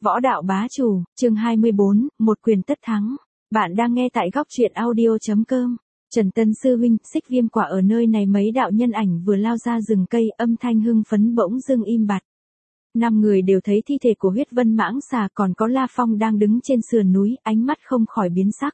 Võ đạo bá chủ, chương 24, một quyền tất thắng. Bạn đang nghe tại góc truyện audio.com. Trần Tân sư huynh, xích viêm quả ở nơi này mấy đạo nhân ảnh vừa lao ra rừng cây, âm thanh hưng phấn bỗng dưng im bặt. 5 người đều thấy thi thể của huyết vân mãng xà, còn có La Phong đang đứng trên sườn núi, ánh mắt không khỏi biến sắc.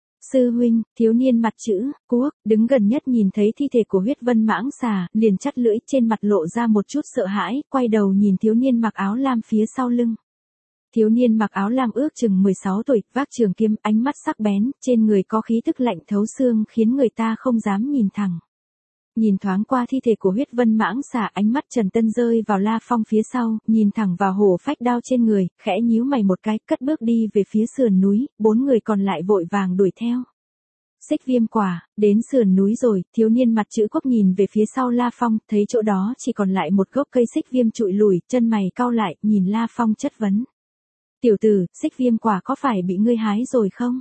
Sư huynh, thiếu niên mặt chữ Quốc, đứng gần nhất nhìn thấy thi thể của huyết vân mãng xà, liền chắt lưỡi, trên mặt lộ ra một chút sợ hãi, quay đầu nhìn thiếu niên mặc áo lam phía sau lưng. Thiếu niên mặc áo lam ước chừng 16 tuổi, vác trường kiếm, ánh mắt sắc bén, trên người có khí tức lạnh thấu xương khiến người ta không dám nhìn thẳng. Nhìn thoáng qua thi thể của huyết vân mãng xà, ánh mắt Trần Tân rơi vào La Phong phía sau, nhìn thẳng vào hổ phách đao trên người, khẽ nhíu mày một cái, cất bước đi về phía sườn núi, 4 người còn lại vội vàng đuổi theo. Xích viêm quả, đến sườn núi rồi, thiếu niên mặt chữ Quốc nhìn về phía sau La Phong, thấy chỗ đó chỉ còn lại một gốc cây xích viêm trụi lủi, chân mày cau lại, nhìn La Phong chất vấn. Tiểu tử, xích viêm quả có phải bị ngươi hái rồi không?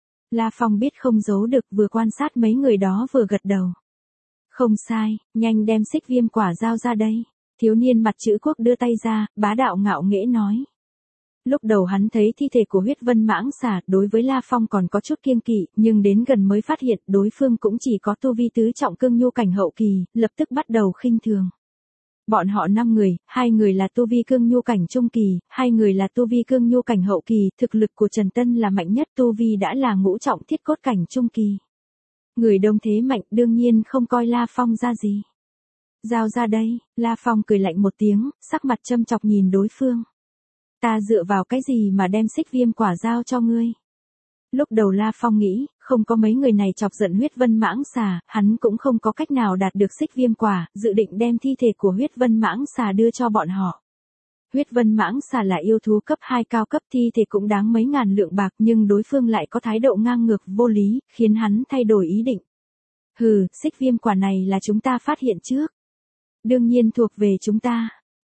La Phong biết không giấu được, vừa quan sát mấy người đó vừa gật đầu. Không sai, nhanh đem xích viêm quả giao ra đây. Thiếu niên mặt chữ Quốc đưa tay ra, bá đạo ngạo nghễ nói. Lúc đầu hắn thấy thi thể của huyết vân mãng xà, đối với La Phong còn có chút kiêng kỵ, nhưng đến gần mới phát hiện đối phương cũng chỉ có tu vi tứ trọng cương nhu cảnh hậu kỳ, lập tức bắt đầu khinh thường. Bọn họ 5 người, 2 người là tu vi cương nhu cảnh trung kỳ, 2 người là tu vi cương nhu cảnh hậu kỳ, thực lực của Trần Tân là mạnh nhất, tu vi đã là ngũ trọng thiết cốt cảnh trung kỳ. Người đông thế mạnh, đương nhiên không coi La Phong ra gì. Giao ra đây, La Phong cười lạnh một tiếng, sắc mặt châm chọc nhìn đối phương. Ta dựa vào cái gì mà đem xích viêm quả giao cho ngươi? Lúc đầu La Phong nghĩ, không có mấy người này chọc giận huyết vân mãng xà, hắn cũng không có cách nào đạt được xích viêm quả, dự định đem thi thể của huyết vân mãng xà đưa cho bọn họ. Huyết vân mãng xà là yêu thú cấp 2 cao cấp, thi thể cũng đáng mấy ngàn lượng bạc, nhưng đối phương lại có thái độ ngang ngược vô lý, khiến hắn thay đổi ý định. Hừ, xích viêm quả này là chúng ta phát hiện trước. Đương nhiên thuộc về chúng ta.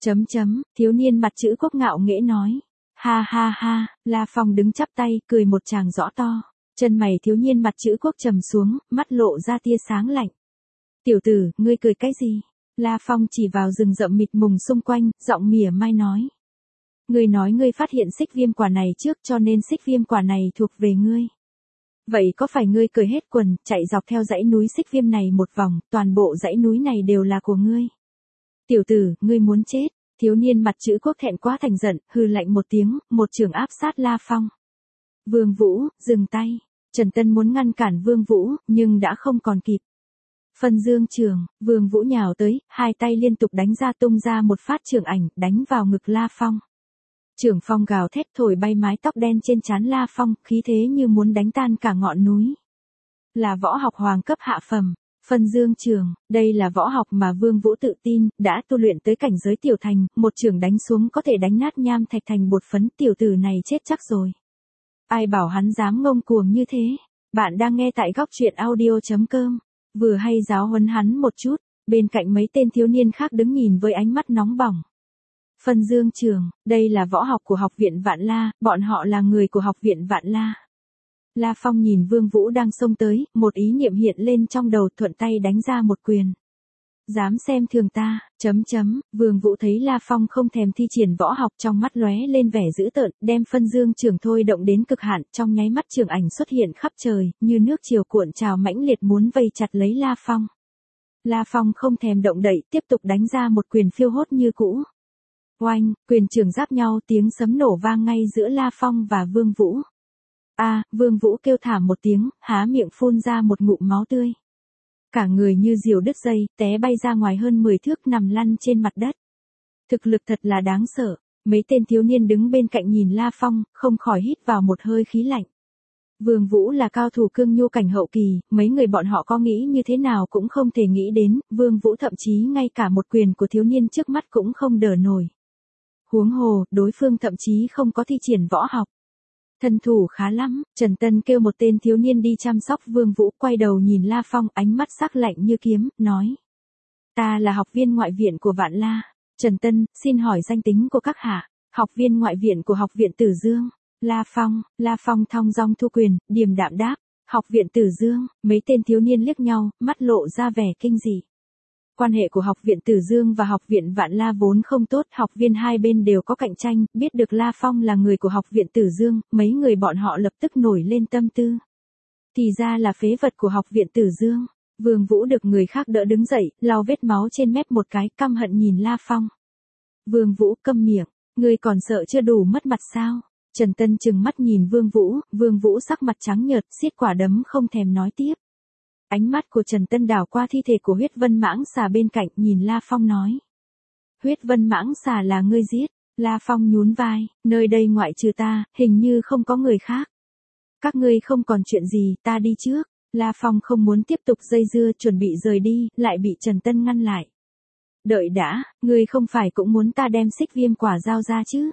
Thiếu niên mặt chữ Quốc ngạo nghễ nói. Ha ha ha, La Phong đứng chắp tay, cười một tràng rõ to. Chân mày thiếu niên mặt chữ Quốc trầm xuống, mắt lộ ra tia sáng lạnh. Tiểu tử, ngươi cười cái gì? La Phong chỉ vào rừng rậm mịt mùng xung quanh, giọng mỉa mai nói. Ngươi nói ngươi phát hiện xích viêm quả này trước, cho nên xích viêm quả này thuộc về ngươi. Vậy có phải ngươi cởi hết quần, chạy dọc theo dãy núi xích viêm này một vòng, toàn bộ dãy núi này đều là của ngươi? Tiểu tử, ngươi muốn chết. Thiếu niên mặt chữ Quốc thẹn quá thành giận, hừ lạnh một tiếng, một trường áp sát La Phong. Vương Vũ, dừng tay. Trần Tân muốn ngăn cản Vương Vũ, nhưng đã không còn kịp. Phân dương trường, Vương Vũ nhào tới, hai tay liên tục đánh ra, tung ra một phát trường ảnh, đánh vào ngực La Phong. Trường phong gào thét thổi bay mái tóc đen trên trán La Phong, khí thế như muốn đánh tan cả ngọn núi. Là võ học hoàng cấp hạ phẩm. Phân dương trường, đây là võ học mà Vương Vũ tự tin, đã tu luyện tới cảnh giới tiểu thành, một trường đánh xuống có thể đánh nát nham thạch thành bột phấn, tiểu tử này chết chắc rồi. Ai bảo hắn dám ngông cuồng như thế? Bạn đang nghe tại góc truyện audio.com, vừa hay giáo huấn hắn một chút, bên cạnh mấy tên thiếu niên khác đứng nhìn với ánh mắt nóng bỏng. Phân dương trường, đây là võ học của học viện Vạn La, bọn họ là người của học viện Vạn La. La Phong nhìn Vương Vũ đang xông tới, một ý niệm hiện lên trong đầu, thuận tay đánh ra một quyền. Dám xem thường ta, Vương Vũ thấy La Phong không thèm thi triển võ học, trong mắt lóe lên vẻ dữ tợn, đem phân dương trường thôi động đến cực hạn, trong nháy mắt trường ảnh xuất hiện khắp trời, như nước triều cuộn trào mãnh liệt muốn vây chặt lấy La Phong. La Phong không thèm động đậy, tiếp tục đánh ra một quyền phiêu hốt như cũ. Oanh, quyền trường giáp nhau, tiếng sấm nổ vang ngay giữa La Phong và Vương Vũ. Vương Vũ kêu thảm một tiếng, há miệng phun ra một ngụm máu tươi. Cả người như diều đứt dây, té bay ra ngoài hơn 10 thước, nằm lăn trên mặt đất. Thực lực thật là đáng sợ. Mấy tên thiếu niên đứng bên cạnh nhìn La Phong, không khỏi hít vào một hơi khí lạnh. Vương Vũ là cao thủ cương nhu cảnh hậu kỳ, mấy người bọn họ có nghĩ như thế nào cũng không thể nghĩ đến, Vương Vũ thậm chí ngay cả một quyền của thiếu niên trước mắt cũng không đỡ nổi. Huống hồ, đối phương thậm chí không có thi triển võ học. Thân thủ khá lắm, Trần Tân kêu một tên thiếu niên đi chăm sóc Vương Vũ, quay đầu nhìn La Phong, ánh mắt sắc lạnh như kiếm, nói. Ta là học viên ngoại viện của Vạn La. Trần Tân, xin hỏi danh tính của các hạ. Học viên ngoại viện của học viện Tử Dương. La Phong thong dong thu quyền, điềm đạm đáp. Học viện Tử Dương, mấy tên thiếu niên liếc nhau, mắt lộ ra vẻ kinh dị. Quan hệ của học viện Tử Dương và học viện Vạn La vốn không tốt, học viên hai bên đều có cạnh tranh, biết được La Phong là người của học viện Tử Dương, mấy người bọn họ lập tức nổi lên tâm tư. Thì ra là phế vật của học viện Tử Dương. Vương Vũ được người khác đỡ đứng dậy, lau vết máu trên mép một cái, căm hận nhìn La Phong. Vương Vũ câm miệng, ngươi còn sợ chưa đủ mất mặt sao? Trần Tân trừng mắt nhìn Vương Vũ sắc mặt trắng nhợt, siết quả đấm không thèm nói tiếp. Ánh mắt của Trần Tân đảo qua thi thể của huyết vân mãng xà bên cạnh, nhìn La Phong nói. Huyết vân mãng xà là ngươi giết. La Phong nhún vai, nơi đây ngoại trừ ta, hình như không có người khác. Các ngươi không còn chuyện gì, ta đi trước. La Phong không muốn tiếp tục dây dưa, chuẩn bị rời đi, lại bị Trần Tân ngăn lại. Đợi đã, ngươi không phải cũng muốn ta đem xích viêm quả giao ra chứ?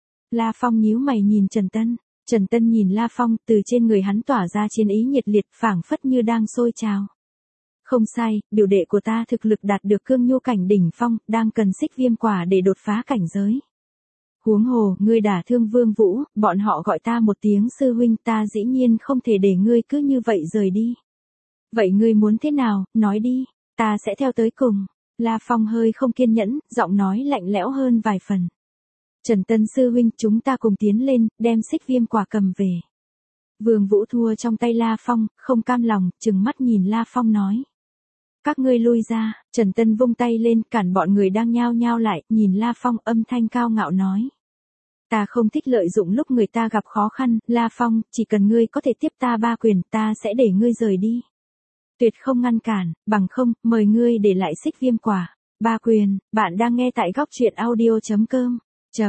La Phong nhíu mày nhìn Trần Tân. Trần Tân nhìn La Phong, từ trên người hắn tỏa ra chiến ý nhiệt liệt, phảng phất như đang sôi trào. Không sai, biểu đệ của ta thực lực đạt được cương nhu cảnh đỉnh phong, đang cần xích viêm quả để đột phá cảnh giới. Huống hồ, ngươi đả thương Vương Vũ, bọn họ gọi ta một tiếng sư huynh, ta dĩ nhiên không thể để ngươi cứ như vậy rời đi. Vậy ngươi muốn thế nào, nói đi, ta sẽ theo tới cùng. La Phong hơi không kiên nhẫn, giọng nói lạnh lẽo hơn vài phần. Trần Tân sư huynh, chúng ta cùng tiến lên, đem xích viêm quả cầm về. Vương Vũ thua trong tay La Phong, không cam lòng, trừng mắt nhìn La Phong nói. Các ngươi lui ra. Trần Tân vung tay lên, cản bọn người đang nhao nhao lại, nhìn La Phong, âm thanh cao ngạo nói. Ta không thích lợi dụng lúc người ta gặp khó khăn, La Phong, chỉ cần ngươi có thể tiếp ta 3 quyền, ta sẽ để ngươi rời đi. Tuyệt không ngăn cản, bằng không, mời ngươi để lại xích viêm quả. 3 quyền, bạn đang nghe tại góc truyện audio.com.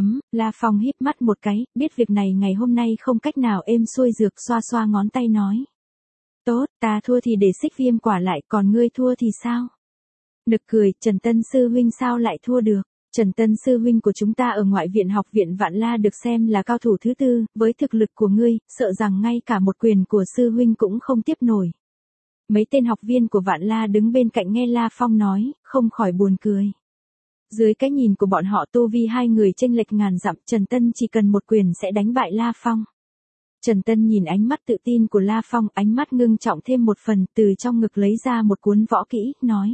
La Phong híp mắt một cái, biết việc này ngày hôm nay không cách nào êm xuôi dược, xoa xoa ngón tay nói. Tốt, ta thua thì để xích viêm quả lại, còn ngươi thua thì sao? Nực cười, Trần Tân sư huynh sao lại thua được? Trần Tân sư huynh của chúng ta ở ngoại viện học viện Vạn La được xem là cao thủ thứ tư, với thực lực của ngươi, sợ rằng ngay cả một quyền của sư huynh cũng không tiếp nổi. Mấy tên học viên của Vạn La đứng bên cạnh nghe La Phong nói, không khỏi buồn cười. Dưới cái nhìn của bọn họ tu vi hai người chênh lệch ngàn dặm, Trần Tân chỉ cần một quyền sẽ đánh bại La Phong. Trần Tân nhìn ánh mắt tự tin của La Phong, ánh mắt ngưng trọng thêm một phần, từ trong ngực lấy ra một cuốn võ kỹ, nói.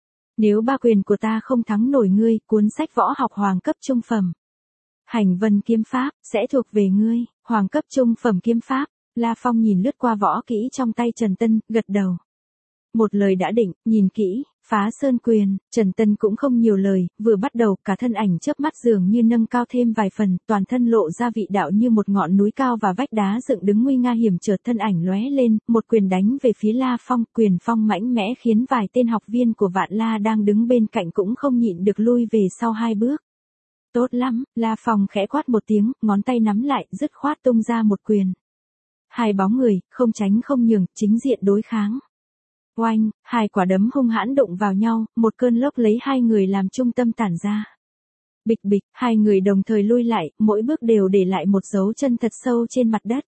Nếu 3 quyền của ta không thắng nổi ngươi, cuốn sách võ học hoàng cấp trung phẩm. Hành vân kiếm pháp, sẽ thuộc về ngươi, hoàng cấp trung phẩm kiếm pháp. La Phong nhìn lướt qua võ kỹ trong tay Trần Tân, gật đầu. Một lời đã định, nhìn kỹ, phá sơn quyền, Trần Tân cũng không nhiều lời, vừa bắt đầu cả thân ảnh chớp mắt dường như nâng cao thêm vài phần, toàn thân lộ ra vị đạo như một ngọn núi cao và vách đá dựng đứng nguy nga hiểm trở, thân ảnh lóe lên, một quyền đánh về phía La Phong, quyền phong mãnh mẽ khiến vài tên học viên của Vạn La đang đứng bên cạnh cũng không nhịn được lui về sau 2 bước. Tốt lắm, La Phong khẽ quát một tiếng, ngón tay nắm lại, dứt khoát tung ra một quyền. 2 bóng người, không tránh không nhường, chính diện đối kháng. Oanh, 2 quả đấm hung hãn đụng vào nhau, một cơn lốc lấy 2 người làm trung tâm tản ra. Bịch bịch, 2 người đồng thời lui lại, mỗi bước đều để lại một dấu chân thật sâu trên mặt đất.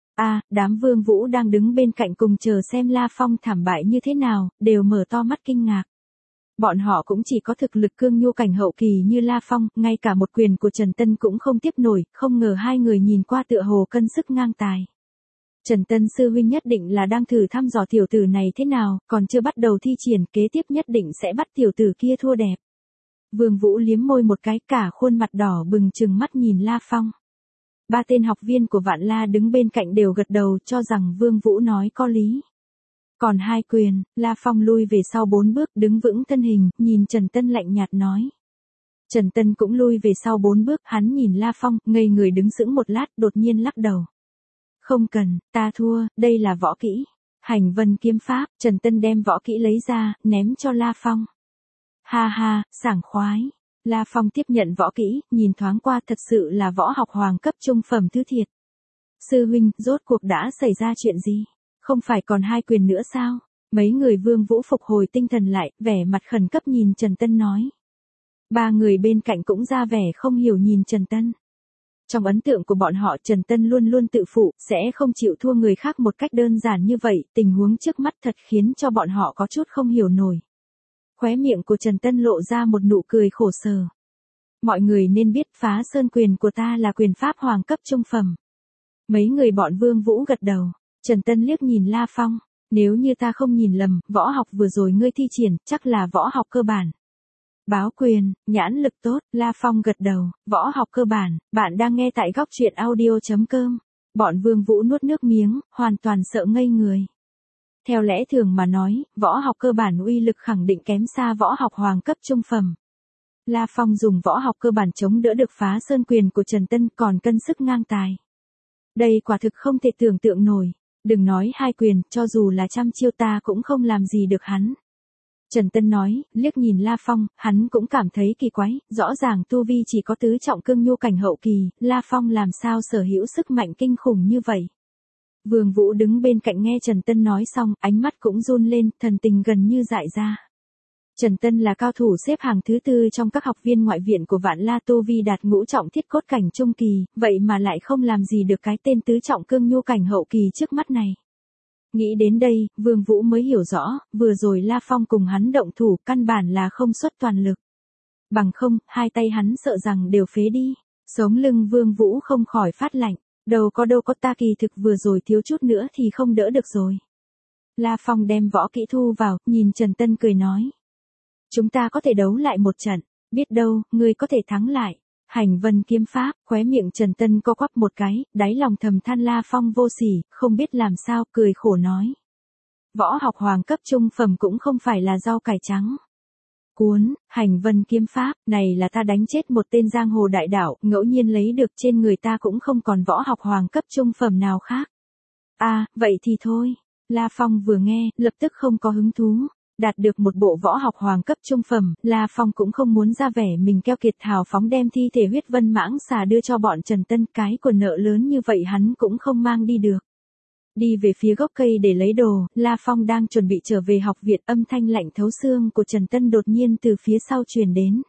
Đám Vương Vũ đang đứng bên cạnh cùng chờ xem La Phong thảm bại như thế nào, đều mở to mắt kinh ngạc. Bọn họ cũng chỉ có thực lực cương nhu cảnh hậu kỳ như La Phong, ngay cả một quyền của Trần Tân cũng không tiếp nổi, không ngờ 2 người nhìn qua tựa hồ cân sức ngang tài. Trần Tân sư huynh nhất định là đang thử thăm dò tiểu tử này thế nào, còn chưa bắt đầu thi triển, kế tiếp nhất định sẽ bắt tiểu tử kia thua đẹp. Vương Vũ liếm môi một cái, cả khuôn mặt đỏ bừng trừng mắt nhìn La Phong. 3 tên học viên của Vạn La đứng bên cạnh đều gật đầu cho rằng Vương Vũ nói có lý. Còn 2 quyền, La Phong lui về sau 4 bước, đứng vững thân hình, nhìn Trần Tân lạnh nhạt nói. Trần Tân cũng lui về sau 4 bước, hắn nhìn La Phong, ngây người đứng sững một lát, đột nhiên lắc đầu. Không cần, ta thua, đây là võ kỹ. Hành vân kiếm pháp, Trần Tân đem võ kỹ lấy ra, ném cho La Phong. Ha ha, sảng khoái. La Phong tiếp nhận võ kỹ, nhìn thoáng qua, thật sự là võ học hoàng cấp trung phẩm thứ thiệt. Sư huynh, rốt cuộc đã xảy ra chuyện gì? Không phải còn 2 quyền nữa sao? Mấy người Vương Vũ phục hồi tinh thần lại, vẻ mặt khẩn cấp nhìn Trần Tân nói. 3 người bên cạnh cũng ra vẻ không hiểu nhìn Trần Tân. Trong ấn tượng của bọn họ, Trần Tân luôn luôn tự phụ, sẽ không chịu thua người khác một cách đơn giản như vậy, tình huống trước mắt thật khiến cho bọn họ có chút không hiểu nổi. Khóe miệng của Trần Tân lộ ra một nụ cười khổ sở. Mọi người nên biết phá sơn quyền của ta là quyền pháp hoàng cấp trung phẩm. Mấy người bọn Vương Vũ gật đầu, Trần Tân liếc nhìn La Phong. Nếu như ta không nhìn lầm, võ học vừa rồi ngươi thi triển, chắc là võ học cơ bản. Báo quyền, nhãn lực tốt, La Phong gật đầu, võ học cơ bản, bạn đang nghe tại góc truyện audio.com. Bọn Vương Vũ nuốt nước miếng, hoàn toàn sợ ngây người. Theo lẽ thường mà nói, võ học cơ bản uy lực khẳng định kém xa võ học hoàng cấp trung phẩm. La Phong dùng võ học cơ bản chống đỡ được phá sơn quyền của Trần Tân còn cân sức ngang tài. Đây quả thực không thể tưởng tượng nổi. Đừng nói hai quyền, cho dù là trăm chiêu ta cũng không làm gì được hắn. Trần Tân nói, liếc nhìn La Phong, hắn cũng cảm thấy kỳ quái, rõ ràng tu vi chỉ có tứ trọng cương nhu cảnh hậu kỳ, La Phong làm sao sở hữu sức mạnh kinh khủng như vậy. Vương Vũ đứng bên cạnh nghe Trần Tân nói xong, ánh mắt cũng run lên, thần tình gần như dại ra. Trần Tân là cao thủ xếp hàng thứ 4 trong các học viên ngoại viện của Vạn La, tu vi đạt ngũ trọng thiết cốt cảnh trung kỳ, vậy mà lại không làm gì được cái tên tứ trọng cương nhu cảnh hậu kỳ trước mắt này. Nghĩ đến đây, Vương Vũ mới hiểu rõ, vừa rồi La Phong cùng hắn động thủ căn bản là không xuất toàn lực. Bằng không, hai tay hắn sợ rằng đều phế đi. Sống lưng Vương Vũ không khỏi phát lạnh, đâu có ta kỳ thực vừa rồi thiếu chút nữa thì không đỡ được rồi. La Phong đem võ kỹ thu vào, nhìn Trần Tân cười nói. Chúng ta có thể đấu lại một trận, biết đâu, ngươi có thể thắng lại. Hành vân kiếm pháp, khóe miệng Trần Tân co quắp một cái, đáy lòng thầm than La Phong vô sỉ, không biết làm sao, cười khổ nói. Võ học hoàng cấp trung phẩm cũng không phải là rau cải trắng. Cuốn, hành vân kiếm pháp, này là ta đánh chết một tên giang hồ đại đảo, ngẫu nhiên lấy được trên người ta cũng không còn võ học hoàng cấp trung phẩm nào khác. À, vậy thì thôi. La Phong vừa nghe, lập tức không có hứng thú. Đạt được một bộ võ học hoàng cấp trung phẩm, La Phong cũng không muốn ra vẻ mình keo kiệt hào phóng đem thi thể huyết vân mãng xà đưa cho bọn Trần Tân, cái của nợ lớn như vậy hắn cũng không mang đi được. Đi về phía gốc cây để lấy đồ, La Phong đang chuẩn bị trở về học viện, âm thanh lạnh thấu xương của Trần Tân đột nhiên từ phía sau truyền đến.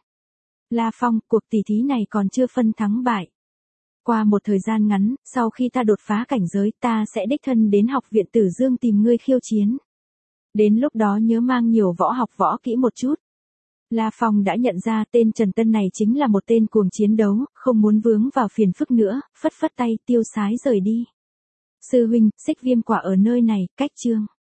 La Phong, cuộc tỷ thí này còn chưa phân thắng bại. Qua một thời gian ngắn, sau khi ta đột phá cảnh giới, ta sẽ đích thân đến học viện Tử Dương tìm ngươi khiêu chiến. Đến lúc đó nhớ mang nhiều võ học võ kỹ một chút. La Phong đã nhận ra tên Trần Tân này chính là một tên cuồng chiến đấu, không muốn vướng vào phiền phức nữa, phất phất tay tiêu sái rời đi. Sư huynh, xích viêm quả ở nơi này, cách chương.